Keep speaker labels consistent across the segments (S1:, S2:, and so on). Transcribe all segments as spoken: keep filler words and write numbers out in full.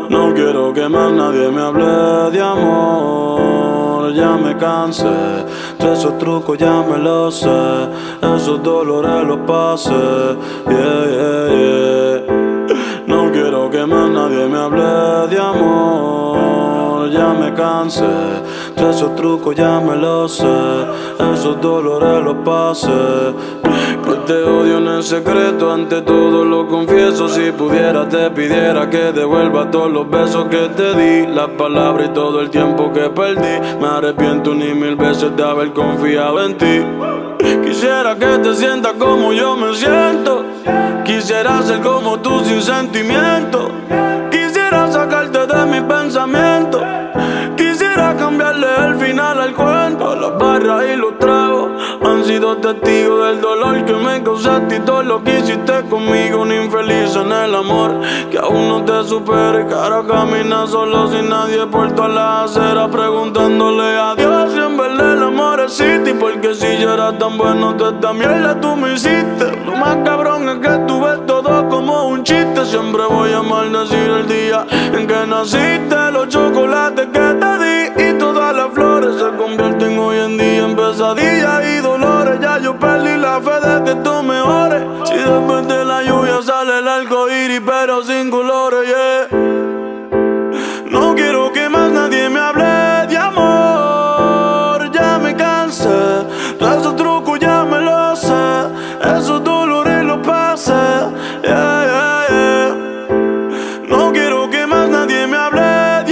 S1: No quiero que más nadie me hable de amor, ya me cansé. Todos esos trucos ya me los sé, esos dolores los pasé. Yeah, yeah, yeah. No quiero que más nadie me hable de amor, ya me cansé. Todos esos trucos ya me los sé, esos dolores los pasé. Que te odio en el secreto, ante todo lo confieso. Si pudiera te pidiera que devuelva todos los besos que te di, las palabras y todo el tiempo que perdí. Me arrepiento ni mil veces de haber confiado en ti. Quisiera que te sientas como yo me siento, quisiera ser como tú sin sentimiento, quisiera sacarte de mis pensamientos, quisiera cambiarle el final al cuento. Las barras y los tragos han sido testigos del dolor que me causaste y todo lo que hiciste conmigo. Un infeliz en el amor que aún no te supera, y que ahora camina solo sin nadie por todas las aceras, preguntándole a Dios si en verdad el amor existe. Porque si yo era tan bueno, toda esta mierda tú me hiciste. Lo más cabrón es que tú ves todo como un chiste. Siempre voy a maldecir el día en que naciste, los chocolates que te di y todas las flores se convierten hoy en día en pesadillas y dolores. Ya yo perdí la fe de que tú mejores. Si después de la lluvia sale el arco iris pero sin colores, yeah. No quiero que más nadie me hable de amor, ya me cansé. Todos esos trucos ya me los sé, esos dolores los pasé, yeah, yeah, yeah. No quiero que más nadie me hable de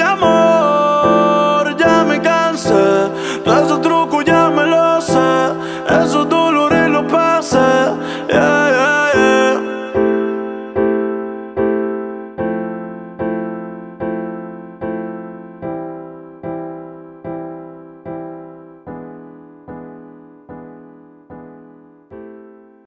S1: amor, ya me cansé. Todos esos trucos ya me los sé, esos